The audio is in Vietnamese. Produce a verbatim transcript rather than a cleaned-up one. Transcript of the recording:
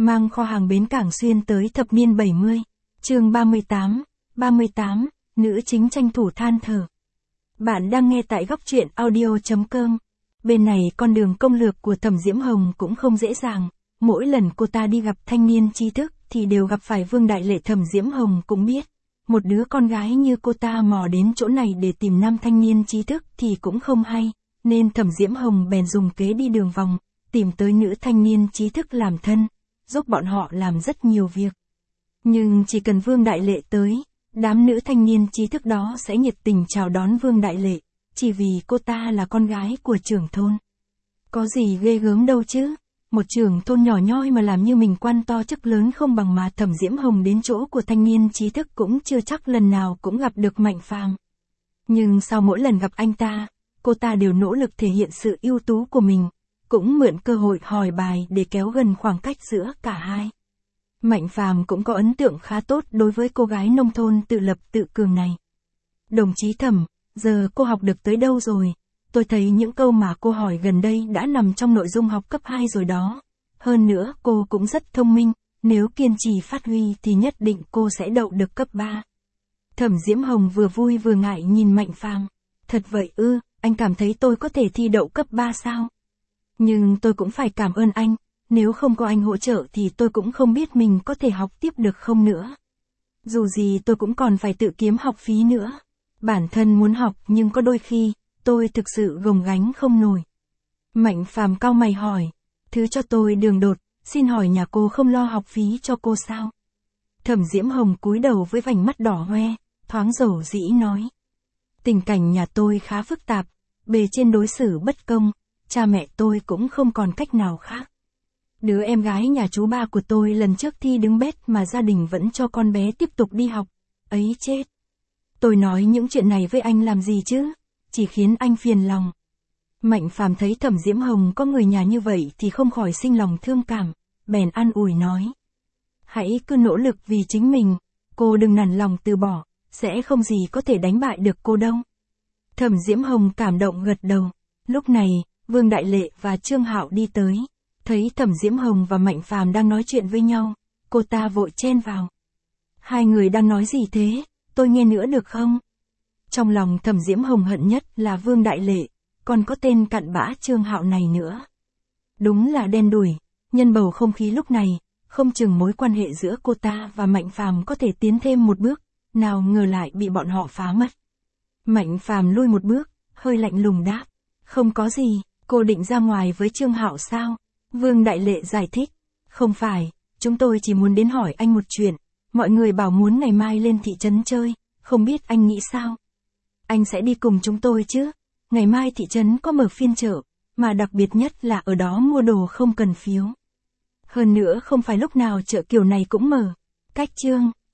mang kho hàng bến cảng xuyên tới thập niên bảy mươi. Chương ba mươi tám, ba mươi tám, nữ chính tranh thủ than thở. Bạn đang nghe tại góc truyện audio chấm com. Bên này con đường công lược của Thẩm Diễm Hồng cũng không dễ dàng, mỗi lần cô ta đi gặp thanh niên trí thức thì đều gặp phải Vương Đại Lệ. Thẩm Diễm Hồng cũng biết, một đứa con gái như cô ta mò đến chỗ này để tìm nam thanh niên trí thức thì cũng không hay, nên Thẩm Diễm Hồng bèn dùng kế đi đường vòng, tìm tới nữ thanh niên trí thức làm thân, giúp bọn họ làm rất nhiều việc. Nhưng chỉ cần Vương Đại Lệ tới, đám nữ thanh niên trí thức đó sẽ nhiệt tình chào đón Vương Đại Lệ, chỉ vì cô ta là con gái của trưởng thôn. Có gì ghê gớm đâu chứ, một trưởng thôn nhỏ nhoi mà làm như mình quan to chức lớn không bằng. Mà Thẩm Diễm Hồng đến chỗ của thanh niên trí thức cũng chưa chắc lần nào cũng gặp được Mạnh Phàm. Nhưng sau mỗi lần gặp anh ta, cô ta đều nỗ lực thể hiện sự ưu tú của mình, cũng mượn cơ hội hỏi bài để kéo gần khoảng cách giữa cả hai. Mạnh Phàm cũng có ấn tượng khá tốt đối với cô gái nông thôn tự lập tự cường này. Đồng chí Thẩm, giờ cô học được tới đâu rồi? Tôi thấy những câu mà cô hỏi gần đây đã nằm trong nội dung học cấp hai rồi đó. Hơn nữa cô cũng rất thông minh, nếu kiên trì phát huy thì nhất định cô sẽ đậu được cấp ba. Thẩm Diễm Hồng vừa vui vừa ngại nhìn Mạnh Phàm. Thật vậy ư, anh cảm thấy tôi có thể thi đậu cấp ba sao? Nhưng tôi cũng phải cảm ơn anh, nếu không có anh hỗ trợ thì tôi cũng không biết mình có thể học tiếp được không nữa. Dù gì tôi cũng còn phải tự kiếm học phí nữa. Bản thân muốn học nhưng có đôi khi, tôi thực sự gồng gánh không nổi. Mạnh Phàm cau mày hỏi, thứ cho tôi đường đột, xin hỏi nhà cô không lo học phí cho cô sao? Thẩm Diễm Hồng cúi đầu với vành mắt đỏ hoe, thoáng dầu dĩ nói. Tình cảnh nhà tôi khá phức tạp, bề trên đối xử bất công, cha mẹ tôi cũng không còn cách nào khác. Đứa em gái nhà chú ba của tôi lần trước thi đứng bét mà gia đình vẫn cho con bé tiếp tục đi học, ấy chết. Tôi nói những chuyện này với anh làm gì chứ, chỉ khiến anh phiền lòng. Mạnh Phàm thấy Thẩm Diễm Hồng có người nhà như vậy thì không khỏi sinh lòng thương cảm, bèn an ủi nói. Hãy cứ nỗ lực vì chính mình, cô đừng nản lòng từ bỏ, sẽ không gì có thể đánh bại được cô đâu. Thẩm Diễm Hồng cảm động gật đầu. Lúc này, Vương Đại Lệ và Trương Hạo đi tới, thấy Thẩm Diễm Hồng và Mạnh Phàm đang nói chuyện với nhau, cô ta vội chen vào. Hai người đang nói gì thế, tôi nghe nữa được không? Trong lòng Thẩm Diễm Hồng hận nhất là Vương Đại Lệ, còn có tên cặn bã Trương Hạo này nữa. Đúng là đen đủi, nhân bầu không khí lúc này, không chừng mối quan hệ giữa cô ta và Mạnh Phàm có thể tiến thêm một bước, nào ngờ lại bị bọn họ phá mất. Mạnh Phàm lui một bước, hơi lạnh lùng đáp, không có gì, cô định ra ngoài với Trương Hạo sao? Vương Đại Lệ giải thích, không phải, chúng tôi chỉ muốn đến hỏi anh một chuyện, mọi người bảo muốn ngày mai lên thị trấn chơi, không biết anh nghĩ sao? Anh sẽ đi cùng chúng tôi chứ? Ngày mai thị trấn có mở phiên chợ, mà đặc biệt nhất là ở đó mua đồ không cần phiếu. Hơn nữa không phải lúc nào chợ kiểu này cũng mở. Cách Trương